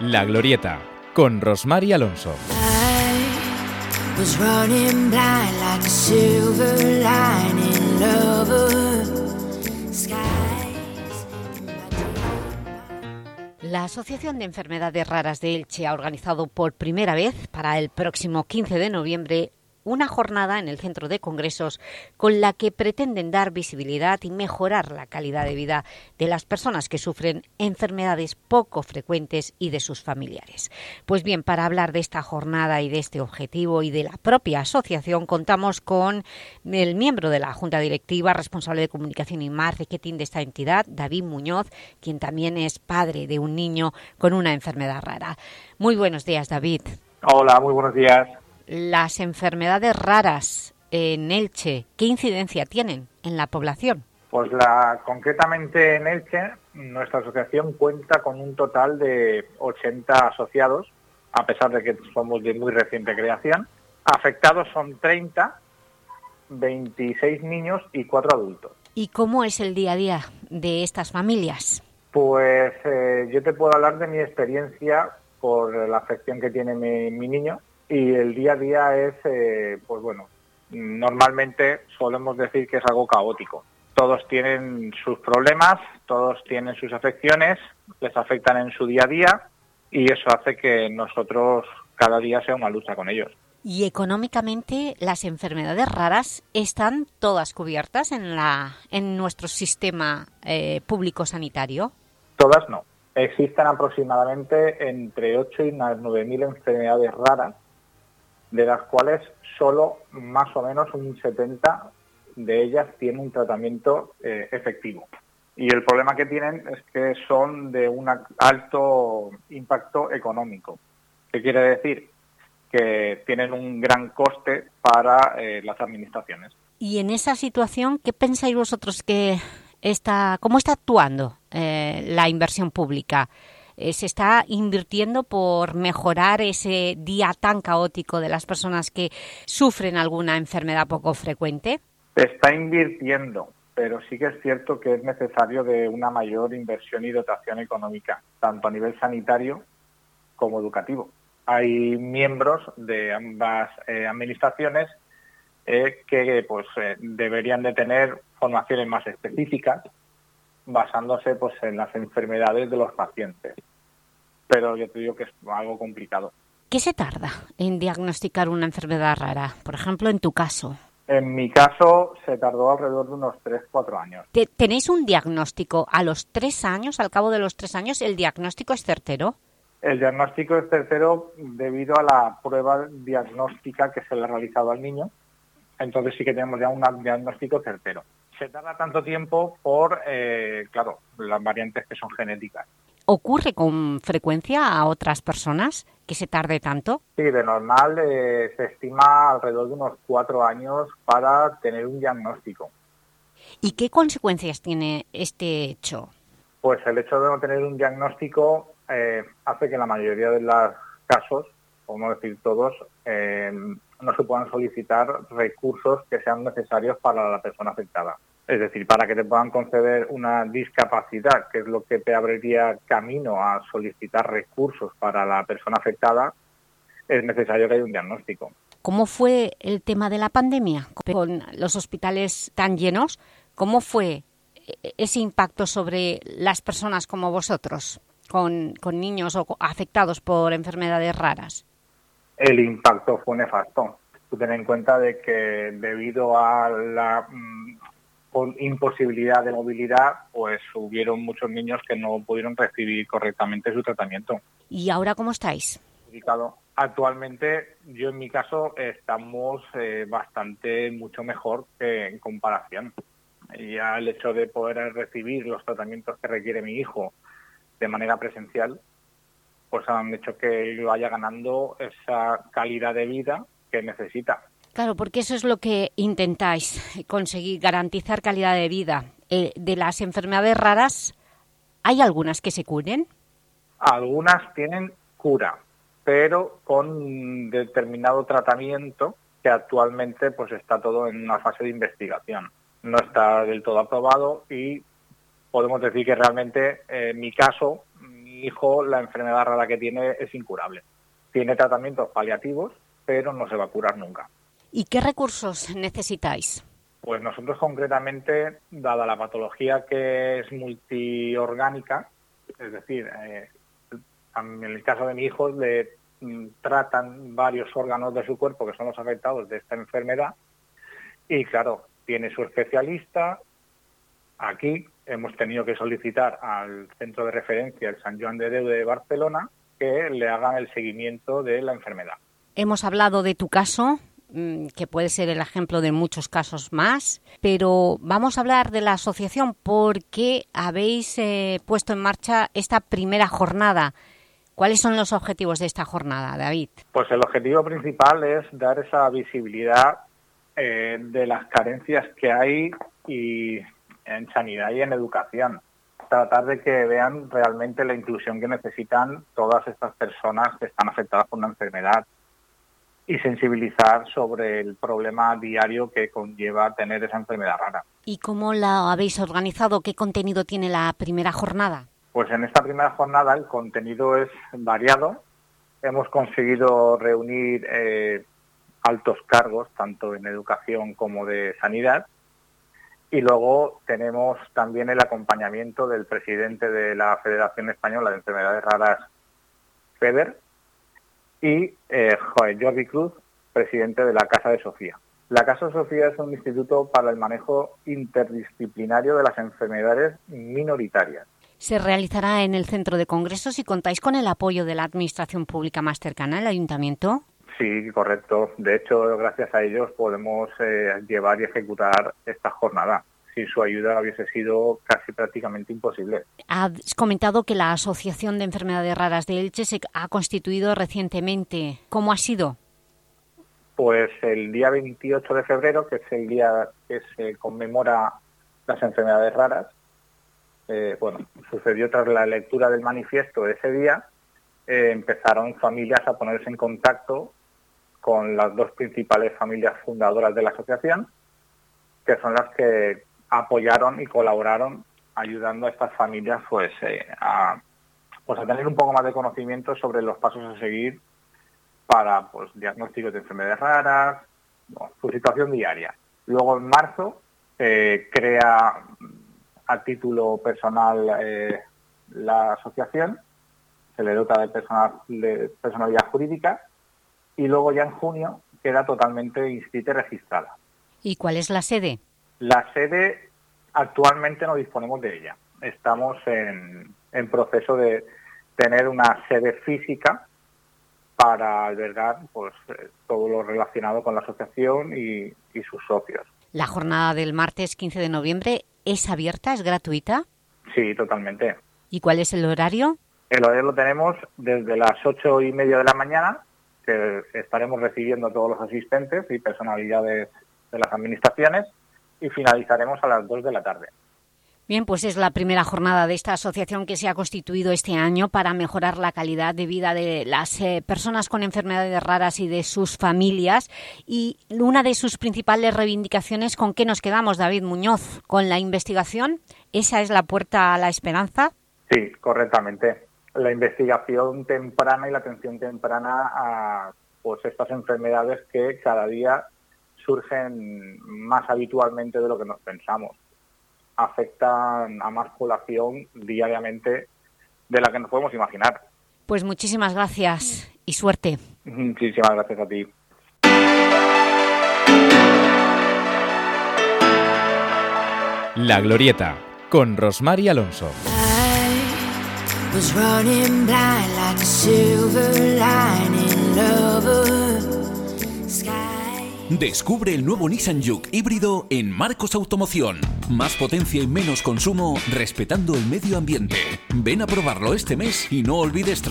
La Glorieta, con Rosmar y Alonso. La Asociación de Enfermedades Raras de Elche ha organizado por primera vez para el próximo 15 de noviembre una jornada en el Centro de Congresos con la que pretenden dar visibilidad y mejorar la calidad de vida de las personas que sufren enfermedades poco frecuentes y de sus familiares. Pues bien, para hablar de esta jornada y de este objetivo y de la propia asociación, contamos con el miembro de la Junta Directiva, responsable de Comunicación y Marketing de esta entidad, David Muñoz, quien también es padre de un niño con una enfermedad rara. Muy buenos días, David. Hola, muy buenos días. Las enfermedades raras en Elche, ¿qué incidencia tienen en la población? Pues concretamente en Elche, nuestra asociación cuenta con un total de 80 asociados, a pesar de que somos de muy reciente creación. Afectados son 30, 26 niños y 4 adultos. ¿Y cómo es el día a día de estas familias? Pues yo te puedo hablar de mi experiencia por la afección que tiene mi niño. Y el día a día es, pues bueno, normalmente solemos decir que es algo caótico. Todos tienen sus problemas, todos tienen sus afecciones, les afectan en su día a día y eso hace que nosotros cada día sea una lucha con ellos. ¿Y económicamente las enfermedades raras están todas cubiertas en nuestro sistema público sanitario? Todas no. Existen aproximadamente entre 8 y 9.000 enfermedades raras, de las cuales solo más o menos un 70 de ellas tienen un tratamiento efectivo. Y el problema que tienen es que son de un alto impacto económico. ¿Qué quiere decir? Que tienen un gran coste para las administraciones. Y en esa situación, ¿qué pensáis vosotros cómo está actuando la inversión pública? ¿Se está invirtiendo por mejorar ese día tan caótico de las personas que sufren alguna enfermedad poco frecuente? Se está invirtiendo, pero sí que es cierto que es necesario de una mayor inversión y dotación económica, tanto a nivel sanitario como educativo. Hay miembros de ambas administraciones que deberían de tener formaciones más específicas, basándose pues en las enfermedades de los pacientes. Pero yo te digo que es algo complicado. ¿Qué se tarda en diagnosticar una enfermedad rara? Por ejemplo, en tu caso. En mi caso se tardó alrededor de unos 3-4 años. ¿Tenéis un diagnóstico a los 3 años? ¿Al cabo de los 3 años el diagnóstico es certero? El diagnóstico es certero debido a la prueba diagnóstica que se le ha realizado al niño. Entonces sí que tenemos ya un diagnóstico certero. Se tarda tanto tiempo por, claro, las variantes que son genéticas. ¿Ocurre con frecuencia a otras personas que se tarde tanto? Sí, de normal se estima alrededor de unos 4 años para tener un diagnóstico. ¿Y qué consecuencias tiene este hecho? Pues el hecho de no tener un diagnóstico hace que en la mayoría de los casos, por no decir todos, no se puedan solicitar recursos que sean necesarios para la persona afectada. Es decir, para que te puedan conceder una discapacidad, que es lo que te abriría camino a solicitar recursos para la persona afectada, es necesario que haya un diagnóstico. ¿Cómo fue el tema de la pandemia? Con los hospitales tan llenos, ¿cómo fue ese impacto sobre las personas como vosotros, con niños o afectados por enfermedades raras? El impacto fue nefasto. Tú ten en cuenta de que debido a la imposibilidad de movilidad, pues hubieron muchos niños que no pudieron recibir correctamente su tratamiento. ¿Y ahora cómo estáis? Actualmente, yo en mi caso, estamos mucho mejor que en comparación. Ya el hecho de poder recibir los tratamientos que requiere mi hijo de manera presencial, pues han hecho que vaya ganando esa calidad de vida que necesita. Claro, porque eso es lo que intentáis, conseguir, garantizar calidad de vida. De las enfermedades raras, ¿hay algunas que se curen? Algunas tienen cura, pero con determinado tratamiento que actualmente pues está todo en una fase de investigación. No está del todo aprobado y podemos decir que realmente en mi caso, mi mi hijo la enfermedad rara que tiene es incurable. Tiene tratamientos paliativos, pero no se va a curar nunca. ¿Y qué recursos necesitáis? Pues nosotros concretamente, dada la patología que es multiorgánica, es decir, en el caso de mi hijo le tratan varios órganos de su cuerpo que son los afectados de esta enfermedad y claro, tiene su especialista. Aquí hemos tenido que solicitar al centro de referencia, el Sant Joan de Déu de Barcelona, que le hagan el seguimiento de la enfermedad. Hemos hablado de tu caso, que puede ser el ejemplo de muchos casos más, pero vamos a hablar de la asociación porque habéis puesto en marcha esta primera jornada. ¿Cuáles son los objetivos de esta jornada, David? Pues el objetivo principal es dar esa visibilidad de las carencias que hay y en sanidad y en educación. Tratar de que vean realmente la inclusión que necesitan todas estas personas que están afectadas por una enfermedad y sensibilizar sobre el problema diario que conlleva tener esa enfermedad rara. ¿Y cómo la habéis organizado? ¿Qué contenido tiene la primera jornada? Pues en esta primera jornada el contenido es variado. Hemos conseguido reunir altos cargos, tanto en educación como de sanidad. Y luego tenemos también el acompañamiento del presidente de la Federación Española de Enfermedades Raras, FEDER, y Jordi Cruz, presidente de la Casa de Sofía. La Casa de Sofía es un instituto para el manejo interdisciplinario de las enfermedades minoritarias. Se realizará en el centro de congresos y contáis con el apoyo de la administración pública más cercana, el ayuntamiento. Sí, correcto. De hecho, gracias a ellos podemos llevar y ejecutar esta jornada. Sin su ayuda hubiese sido casi prácticamente imposible. Has comentado que la Asociación de Enfermedades Raras de Elche se ha constituido recientemente. ¿Cómo ha sido? Pues el día 28 de febrero, que es el día que se conmemora las enfermedades raras, sucedió tras la lectura del manifiesto de ese día, empezaron familias a ponerse en contacto con las dos principales familias fundadoras de la asociación, que son las que apoyaron y colaboraron ayudando a estas familias a tener un poco más de conocimiento sobre los pasos a seguir para diagnósticos de enfermedades raras, su situación diaria. Luego en marzo crea a título personal la asociación, se le dota de personalidad jurídica y luego ya en junio queda totalmente inscrita y registrada. ¿Y cuál es la sede? La sede actualmente no disponemos de ella. Estamos en proceso de tener una sede física para albergar todo lo relacionado con la asociación y sus socios. ¿La jornada del martes 15 de noviembre es abierta, es gratuita? Sí, totalmente. ¿Y cuál es el horario? El horario lo tenemos desde las 8:30 de la mañana, que estaremos recibiendo a todos los asistentes y personalidades de las administraciones, y finalizaremos a las 2 de la tarde. Bien, pues es la primera jornada de esta asociación que se ha constituido este año para mejorar la calidad de vida de las personas con enfermedades raras y de sus familias. Y una de sus principales reivindicaciones, ¿con qué nos quedamos, David Muñoz? ¿Con la investigación? ¿Esa es la puerta a la esperanza? Sí, correctamente. La investigación temprana y la atención temprana a estas enfermedades que cada día surgen más habitualmente de lo que nos pensamos. Afectan a más población diariamente de la que nos podemos imaginar. Pues muchísimas gracias y suerte. Muchísimas gracias a ti. La Glorieta, con Rosmar Alonso. Descubre el nuevo Nissan Juke híbrido en Marcos Automoción. Más potencia y menos consumo, respetando el medio ambiente. Ven a probarlo este mes y no olvides